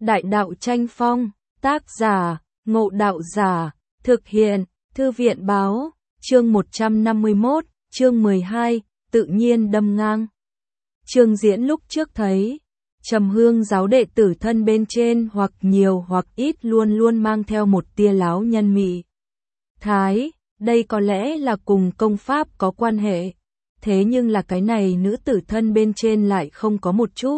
Đại đạo tranh phong, tác giả, Ngộ Đạo Giả, thực hiện, Thư viện báo, chương 151, chương 12, tự nhiên đâm ngang. Trương Diễn lúc trước thấy, Trầm Hương giáo đệ tử thân bên trên hoặc nhiều hoặc ít luôn luôn mang theo một tia láo nhân mị. Thái, đây có lẽ là cùng công pháp có quan hệ, thế nhưng là cái này nữ tử thân bên trên lại không có một chút.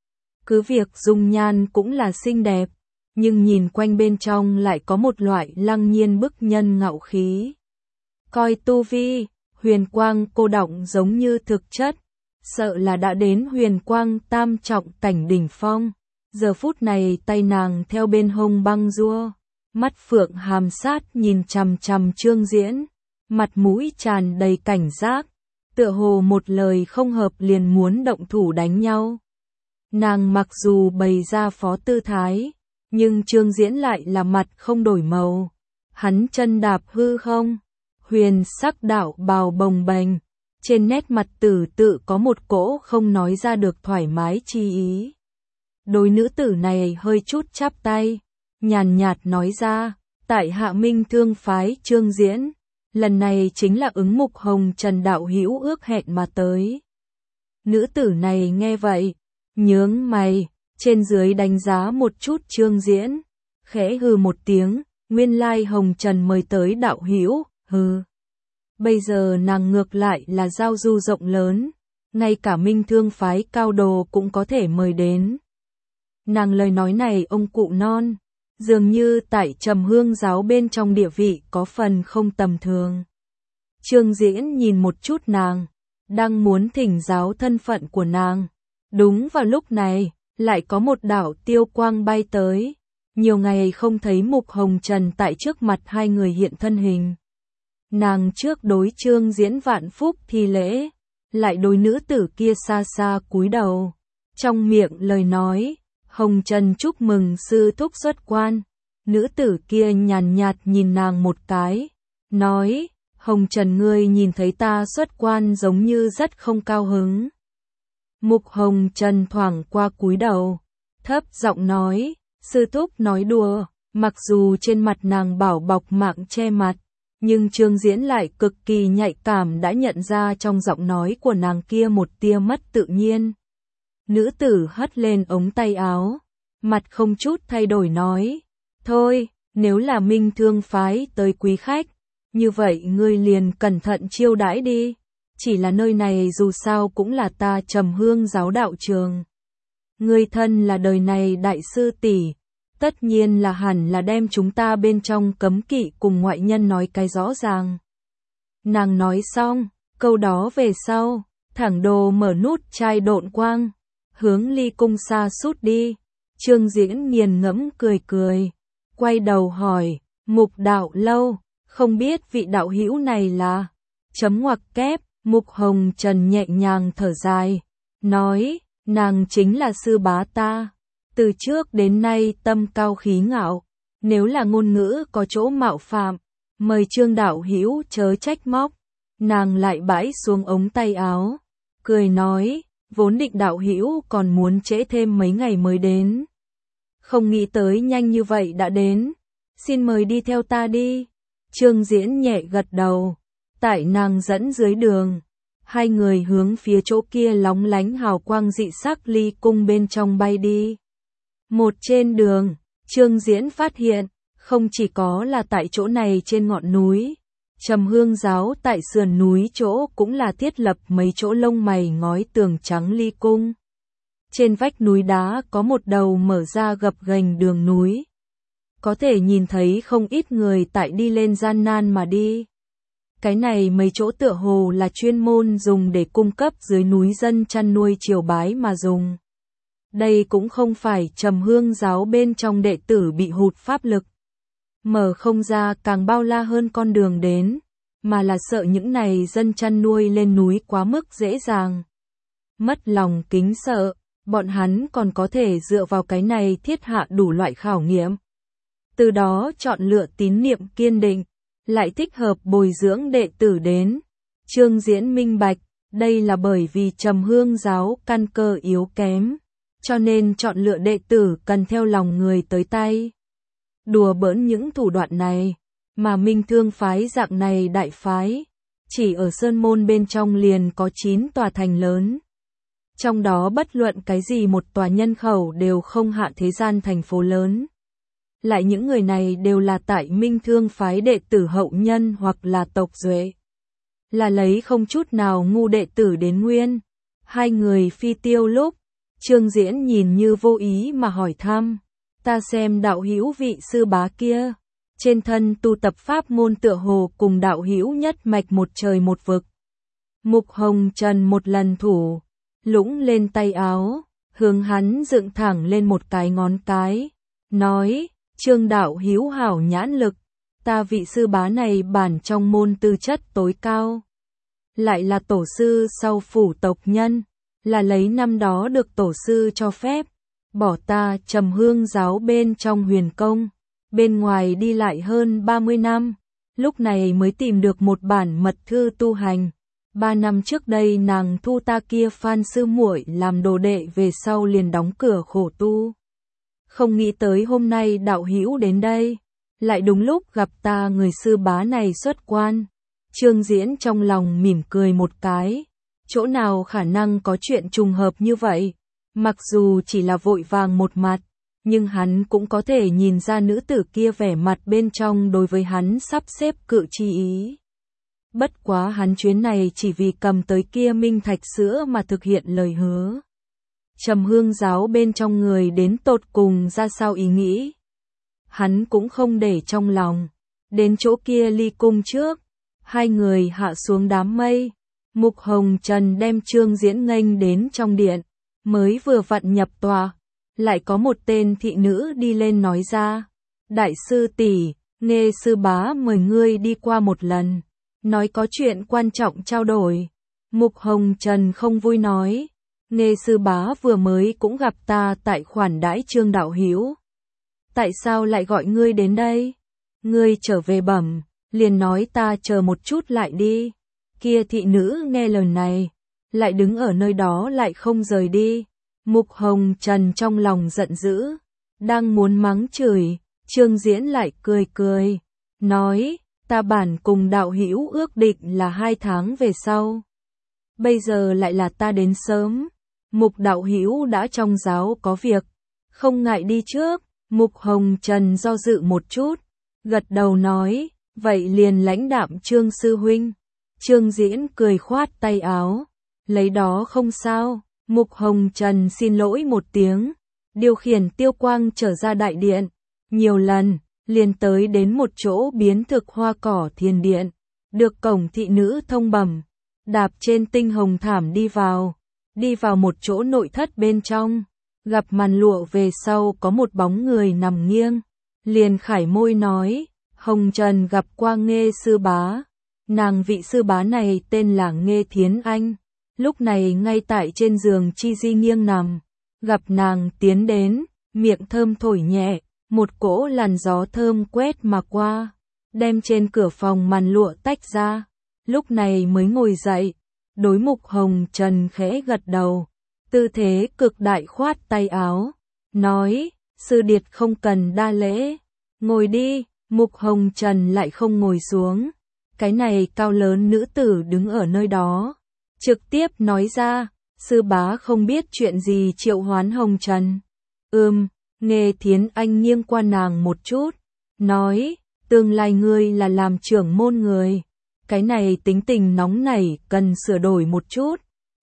Cứ việc dung nhan cũng là xinh đẹp, nhưng nhìn quanh bên trong lại có một loại lăng nhiên bức nhân ngạo khí. Coi tu vi, huyền quang cô đọng giống như thực chất, sợ là đã đến huyền quang tam trọng cảnh đỉnh phong. Giờ phút này tay nàng theo bên hông băng rua, mắt phượng hàm sát nhìn chằm chằm Trương Diễn, mặt mũi tràn đầy cảnh giác, tựa hồ một lời không hợp liền muốn động thủ đánh nhau. Nàng mặc dù bày ra phó tư thái, nhưng Trương Diễn lại là mặt không đổi màu. Hắn chân đạp hư không, huyền sắc đạo bào bồng bềnh, trên nét mặt tử tự có một cỗ không nói ra được thoải mái chi ý. Đối nữ tử này hơi chút chắp tay, nhàn nhạt nói ra, tại hạ Minh Thương phái Trương Diễn, lần này chính là ứng Mục Hồng Trần đạo hữu ước hẹn mà tới. Nữ tử này nghe vậy, nhướng mày, trên dưới đánh giá một chút Trương Diễn, khẽ hừ một tiếng, nguyên lai Hồng Trần mời tới đạo hữu, hừ. Bây giờ nàng ngược lại là giao du rộng lớn, ngay cả Minh Thương phái cao đồ cũng có thể mời đến. Nàng lời nói này ông cụ non, dường như tại Trầm Hương giáo bên trong địa vị có phần không tầm thường. Trương Diễn nhìn một chút nàng, đang muốn thỉnh giáo thân phận của nàng. Đúng vào lúc này, lại có một đạo tiêu quang bay tới. Nhiều ngày không thấy Mục Hồng Trần tại trước mặt hai người hiện thân hình. Nàng trước đối Trương Diễn vạn phúc thi lễ, lại đối nữ tử kia xa xa cúi đầu. Trong miệng lời nói, Hồng Trần chúc mừng sư thúc xuất quan. Nữ tử kia nhàn nhạt nhìn nàng một cái, nói, Hồng Trần ngươi nhìn thấy ta xuất quan giống như rất không cao hứng. Mục Hồng Trần thoảng qua cúi đầu, thấp giọng nói, sư thúc nói đùa, mặc dù trên mặt nàng bảo bọc mạng che mặt, nhưng Trương Diễn lại cực kỳ nhạy cảm đã nhận ra trong giọng nói của nàng kia một tia mất tự nhiên. Nữ tử hất lên ống tay áo, mặt không chút thay đổi nói, thôi, nếu là Minh Thương phái tới quý khách, như vậy ngươi liền cẩn thận chiêu đãi đi. Chỉ là nơi này dù sao cũng là ta Trầm Hương giáo đạo trường. Ngươi thân là đời này đại sư tỷ, tất nhiên là hẳn là đem chúng ta bên trong cấm kỵ cùng ngoại nhân nói cái rõ ràng. Nàng nói xong, câu đó về sau, thẳng đồ mở nút chai độn quang, hướng ly cung xa sút đi. Trương Diễn nghiền ngẫm cười cười, quay đầu hỏi, Mục đạo lâu, không biết vị đạo hữu này là, chấm ngoặc kép. Mục Hồng Trần nhẹ nhàng thở dài, nói, nàng chính là sư bá ta, từ trước đến nay tâm cao khí ngạo, nếu là ngôn ngữ có chỗ mạo phạm, mời Trương đạo hữu chớ trách móc. Nàng lại bãi xuống ống tay áo, cười nói, vốn định đạo hữu còn muốn trễ thêm mấy ngày mới đến, không nghĩ tới nhanh như vậy đã đến, xin mời đi theo ta đi. Trương Diễn nhẹ gật đầu. Tại nàng dẫn dưới đường, hai người hướng phía chỗ kia lóng lánh hào quang dị sắc ly cung bên trong bay đi. Một trên đường, Trương Diễn phát hiện, không chỉ có là tại chỗ này trên ngọn núi, Trầm Hương giáo tại sườn núi chỗ cũng là thiết lập mấy chỗ lông mày ngói tường trắng ly cung. Trên vách núi đá có một đầu mở ra gập ghềnh đường núi. Có thể nhìn thấy không ít người tại đi lên gian nan mà đi. Cái này mấy chỗ tựa hồ là chuyên môn dùng để cung cấp dưới núi dân chăn nuôi triều bái mà dùng. Đây cũng không phải Trầm Hương giáo bên trong đệ tử bị hụt pháp lực, mở không ra càng bao la hơn con đường đến, mà là sợ những này dân chăn nuôi lên núi quá mức dễ dàng. Mất lòng kính sợ, bọn hắn còn có thể dựa vào cái này thiết hạ đủ loại khảo nghiệm. Từ đó chọn lựa tín niệm kiên định, lại thích hợp bồi dưỡng đệ tử đến. Trương Diễn minh bạch, đây là bởi vì Trầm Hương giáo căn cơ yếu kém, cho nên chọn lựa đệ tử cần theo lòng người tới tay. Đùa bỡn những thủ đoạn này, mà Minh Thương phái dạng này đại phái, chỉ ở Sơn Môn bên trong liền có 9 tòa thành lớn. Trong đó bất luận cái gì một tòa nhân khẩu đều không hạ thế gian thành phố lớn. Lại những người này đều là tại Minh Thương phái đệ tử hậu nhân hoặc là tộc duệ. Là lấy không chút nào ngu đệ tử đến nguyên. Hai người phi tiêu lúc, Trương Diễn nhìn như vô ý mà hỏi thăm. Ta xem đạo hữu vị sư bá kia, trên thân tu tập pháp môn tựa hồ cùng đạo hữu nhất mạch một trời một vực. Mục Hồng Trần một lần thủ, lũng lên tay áo, hướng hắn dựng thẳng lên một cái ngón cái, nói, Trương đạo hữu hảo nhãn lực, ta vị sư bá này bản trong môn tư chất tối cao. Lại là tổ sư sau phủ tộc nhân, là lấy năm đó được tổ sư cho phép, bỏ ta Trầm Hương giáo bên trong huyền công, bên ngoài đi lại hơn 30 năm, lúc này mới tìm được một bản mật thư tu hành. 3 năm trước đây nàng thu ta kia Phan sư muội làm đồ đệ về sau liền đóng cửa khổ tu. Không nghĩ tới hôm nay đạo hữu đến đây, lại đúng lúc gặp ta người sư bá này xuất quan. Trương Diễn trong lòng mỉm cười một cái, chỗ nào khả năng có chuyện trùng hợp như vậy, mặc dù chỉ là vội vàng một mặt, nhưng hắn cũng có thể nhìn ra nữ tử kia vẻ mặt bên trong đối với hắn sắp xếp cự chi ý. Bất quá hắn chuyến này chỉ vì cầm tới kia minh thạch sữa mà thực hiện lời hứa. Trầm Hương giáo bên trong người đến tột cùng ra sao ý nghĩ, hắn cũng không để trong lòng. Đến chỗ kia ly cung trước, hai người hạ xuống đám mây. Mục Hồng Trần đem Trương Diễn nghênh đến trong điện, mới vừa vặn nhập tòa, lại có một tên thị nữ đi lên nói ra, đại sư tỷ, nghe sư bá mời ngươi đi qua một lần, nói có chuyện quan trọng trao đổi. Mục Hồng Trần không vui nói, nghe sư bá vừa mới cũng gặp ta tại khoản đãi Trương đạo hữu, tại sao lại gọi ngươi đến đây? Ngươi trở về bẩm, liền nói ta chờ một chút lại đi. Kia thị nữ nghe lời này, lại đứng ở nơi đó lại không rời đi. Mục Hồng Trần trong lòng giận dữ, đang muốn mắng chửi, Trương Diễn lại cười cười, nói, ta bản cùng đạo hữu ước định là 2 tháng về sau. Bây giờ lại là ta đến sớm, Mục đạo hữu đã trong giáo có việc, không ngại đi trước. Mục Hồng Trần do dự một chút, gật đầu nói, vậy liền lãnh đạm Trương sư huynh. Trương Diễn cười khoát tay áo, lấy đó không sao. Mục Hồng Trần xin lỗi một tiếng, điều khiển tiêu quang trở ra đại điện, nhiều lần, liền tới đến một chỗ biến thực hoa cỏ thiền điện, được cổng thị nữ thông bẩm, đạp trên tinh hồng thảm đi vào một chỗ nội thất bên trong, gặp màn lụa về sau có một bóng người nằm nghiêng, liền khải môi nói, Hồng Trần gặp qua Nghê sư bá, nàng vị sư bá này tên là Nghê Thiến Anh. Lúc này ngay tại trên giường chi di nghiêng nằm, gặp nàng tiến đến, miệng thơm thổi nhẹ, một cỗ làn gió thơm quét mà qua, đem trên cửa phòng màn lụa tách ra, lúc này mới ngồi dậy, đối Mục Hồng Trần khẽ gật đầu, tư thế cực đại khoát tay áo, nói, sư điệt không cần đa lễ, ngồi đi. Mục Hồng Trần lại không ngồi xuống, cái này cao lớn nữ tử đứng ở nơi đó, trực tiếp nói ra, sư bá không biết chuyện gì triệu hoán Hồng Trần. Nghê Thiến Anh nghiêng qua nàng một chút, nói, tương lai ngươi là làm trưởng môn người, cái này tính tình nóng nảy cần sửa đổi một chút.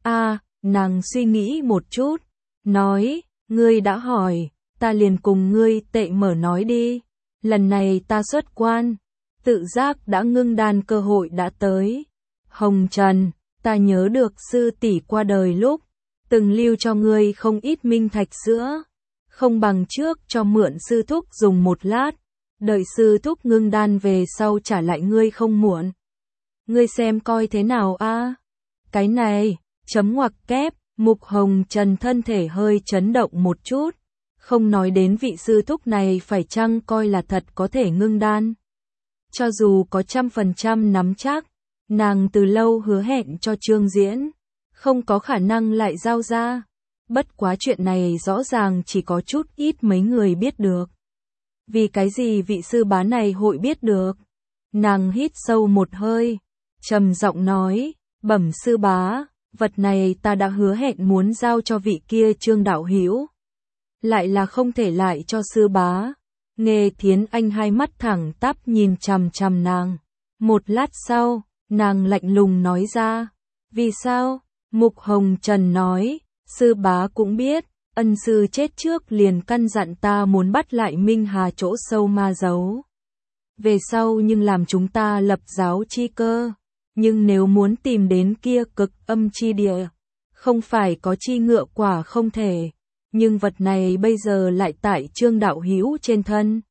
Nàng suy nghĩ một chút, nói, ngươi đã hỏi, ta liền cùng ngươi tệ mở nói đi, lần này ta xuất quan, tự giác đã ngưng đan cơ hội đã tới. Hồng Trần, ta nhớ được sư tỷ qua đời lúc, từng lưu cho ngươi không ít minh thạch sữa, không bằng trước cho mượn sư thúc dùng một lát, đợi sư thúc ngưng đan về sau trả lại ngươi không muộn. Ngươi xem coi thế nào a? Cái này, chấm ngoặc kép, Mục Hồng Trần thân thể hơi chấn động một chút, không nói đến vị sư thúc này phải chăng coi là thật có thể ngưng đan. Cho dù có 100% nắm chắc, nàng từ lâu hứa hẹn cho Trương Diễn, không có khả năng lại giao ra. Bất quá chuyện này rõ ràng chỉ có chút ít mấy người biết được. Vì cái gì vị sư bá này hội biết được? Nàng hít sâu một hơi, trầm giọng nói, bẩm sư bá, vật này ta đã hứa hẹn muốn giao cho vị kia Trương đạo hữu, lại là không thể lại cho sư bá. Nghe Thiến Anh hai mắt thẳng tắp nhìn chằm chằm nàng. Một lát sau, nàng lạnh lùng nói ra, vì sao? Mục Hồng Trần nói, sư bá cũng biết, ân sư chết trước liền căn dặn ta muốn bắt lại Minh Hà chỗ sâu ma giấu. Về sau nhưng làm chúng ta lập giáo chi cơ, nhưng nếu muốn tìm đến kia cực âm chi địa, không phải có chi ngựa quả không thể, nhưng vật này bây giờ lại tại Trương đạo hữu trên thân.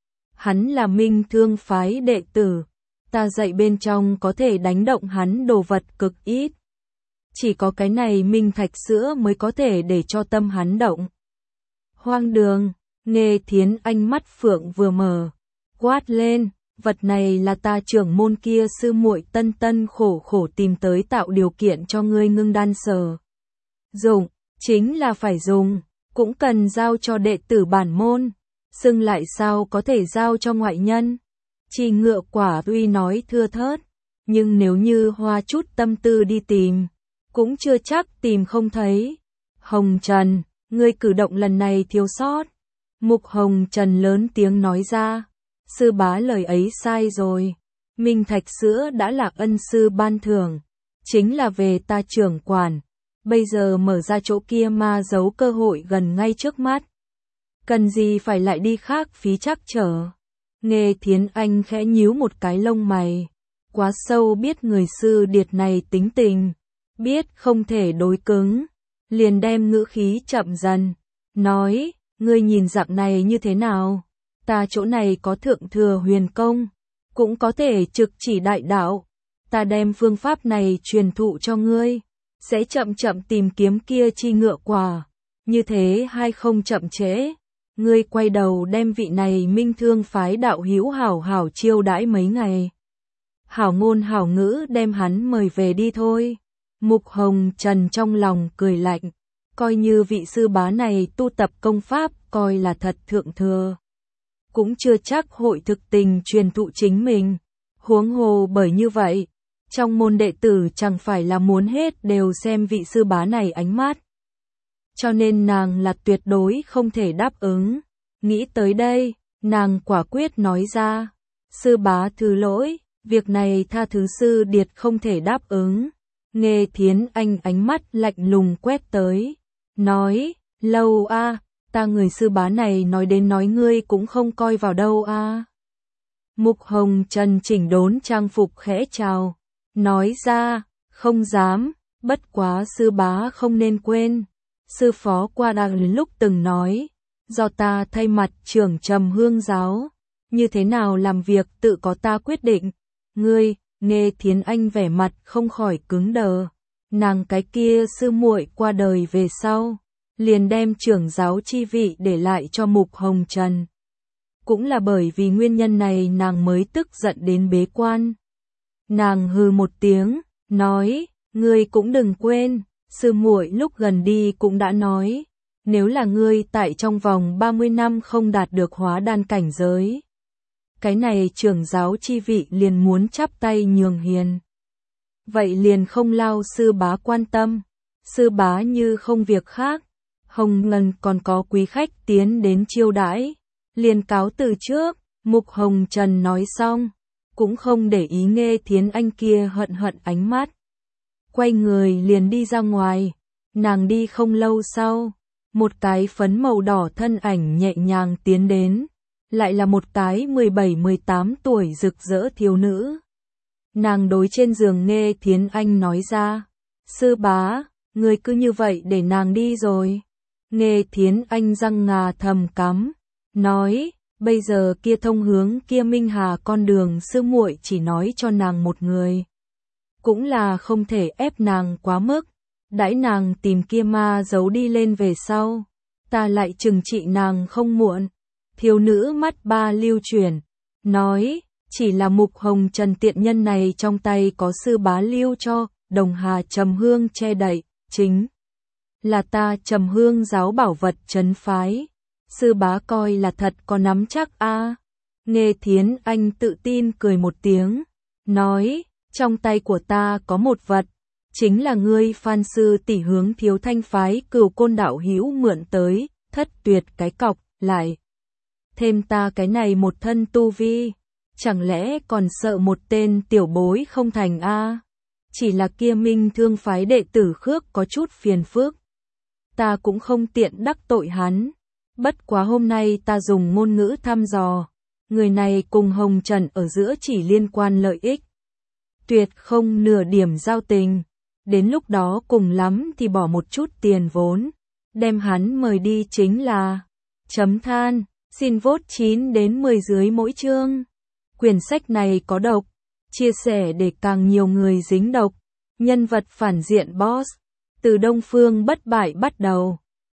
Hắn là Minh Thương phái đệ tử, ta dạy bên trong có thể đánh động hắn đồ vật cực ít. Chỉ có cái này minh thạch sữa mới có thể để cho tâm hắn động. Hoang đường, Nghe Thiến Anh mắt phượng vừa mở, quát lên, vật này là ta trưởng môn kia sư muội tân tân khổ khổ tìm tới tạo điều kiện cho ngươi ngưng đan sở. Dùng, chính là phải dùng, cũng cần giao cho đệ tử bản môn, xưng lại sao có thể giao cho ngoại nhân. Chi ngựa quả tuy nói thưa thớt, nhưng nếu như hoa chút tâm tư đi tìm, cũng chưa chắc tìm không thấy. Hồng Trần, ngươi cử động lần này thiếu sót. Mục Hồng Trần lớn tiếng nói ra, sư bá lời ấy sai rồi. Minh thạch sữa đã là ân sư ban thưởng, chính là về ta trưởng quản. Bây giờ mở ra chỗ kia ma giấu cơ hội gần ngay trước mắt. Cần gì phải lại đi khác phí trắc trở. Nghe Thiến Anh khẽ nhíu một cái lông mày. Quá sâu biết người sư điệt này tính tình. Biết không thể đối cứng. Liền đem ngữ khí chậm dần. Nói, ngươi nhìn dạng này như thế nào? Ta chỗ này có thượng thừa huyền công. Cũng có thể trực chỉ đại đạo. Ta đem phương pháp này truyền thụ cho ngươi. Sẽ chậm chậm tìm kiếm kia chi ngựa quả. Như thế hay không chậm trễ. Ngươi quay đầu đem vị này Minh Thương phái đạo hữu hảo hảo chiêu đãi mấy ngày. Hảo ngôn hảo ngữ đem hắn mời về đi thôi. Mục Hồng Trần trong lòng cười lạnh. Coi như vị sư bá này tu tập công pháp coi là thật thượng thừa. Cũng chưa chắc hội thực tình truyền thụ chính mình. Huống hồ bởi như vậy. Trong môn đệ tử chẳng phải là muốn hết đều xem vị sư bá này ánh mắt. Cho nên nàng là tuyệt đối không thể đáp ứng. Nghĩ tới đây, nàng quả quyết nói ra. Sư bá thứ lỗi, việc này tha thứ sư điệt không thể đáp ứng. Nghe Thiến Anh ánh mắt lạnh lùng quét tới. Nói, lâu a, ta người sư bá này nói đến nói ngươi cũng không coi vào đâu a. Mục Hồng Trần chỉnh đốn trang phục khẽ chào. Nói ra, không dám, bất quá sư bá không nên quên. Sư phó qua đằng lúc từng nói, do ta thay mặt trưởng Trầm Hương giáo, như thế nào làm việc tự có ta quyết định. Ngươi, Nghe Thiến Anh vẻ mặt không khỏi cứng đờ. Nàng cái kia sư muội qua đời về sau, liền đem trưởng giáo chi vị để lại cho Mục Hồng Trần. Cũng là bởi vì nguyên nhân này nàng mới tức giận đến bế quan. Nàng hừ một tiếng, nói, ngươi cũng đừng quên, sư muội lúc gần đi cũng đã nói, nếu là ngươi tại trong vòng 30 năm không đạt được hóa đan cảnh giới. Cái này trưởng giáo chi vị liền muốn chắp tay nhường hiền. Vậy liền không lao sư bá quan tâm, sư bá như không việc khác, Hồng Ngân còn có quý khách tiến đến chiêu đãi, liền cáo từ trước. Mục Hồng Trần nói xong, cũng không để ý Nghe Thiến Anh kia hận hận ánh mắt. Quay người liền đi ra ngoài, nàng đi không lâu sau, một cái phấn màu đỏ thân ảnh nhẹ nhàng tiến đến, lại là một cái 17-18 tuổi rực rỡ thiếu nữ. Nàng đối trên giường Nghe Thiến Anh nói ra, sư bá, người cứ như vậy để nàng đi rồi. Nghe Thiến Anh răng ngà thầm cắm, nói, bây giờ kia thông hướng kia Minh Hà con đường sư muội chỉ nói cho nàng một người. Cũng là không thể ép nàng quá mức, đãi nàng tìm kia ma giấu đi lên về sau, ta lại trừng trị nàng không muộn. Thiếu nữ mắt ba lưu chuyển, nói, chỉ là Mục Hồng Trần tiện nhân này trong tay có sư bá lưu cho, Đồng Hà Trầm Hương che đậy, chính là ta Trầm Hương giáo bảo vật trấn phái. Sư bá coi là thật có nắm chắc a. Nghê Thiến Anh tự tin cười một tiếng, nói, trong tay của ta có một vật, chính là ngươi Phan sư tỷ hướng Thiếu Thanh phái Cửu Côn đạo hữu mượn tới, thất tuyệt cái cọc, lại thêm ta cái này một thân tu vi, chẳng lẽ còn sợ một tên tiểu bối không thành a? Chỉ là kia Minh Thương phái đệ tử Khước có chút phiền phức, ta cũng không tiện đắc tội hắn. Bất quá hôm nay ta dùng ngôn ngữ thăm dò, người này cùng Hồng Trần ở giữa chỉ liên quan lợi ích, tuyệt không nửa điểm giao tình. Đến lúc đó cùng lắm thì bỏ một chút tiền vốn, đem hắn mời đi chính là. Chấm than, xin vote 9 đến 10 dưới mỗi chương. Quyển sách này có độc, chia sẻ để càng nhiều người dính độc. Nhân vật phản diện boss, từ Đông Phương bất bại bắt đầu.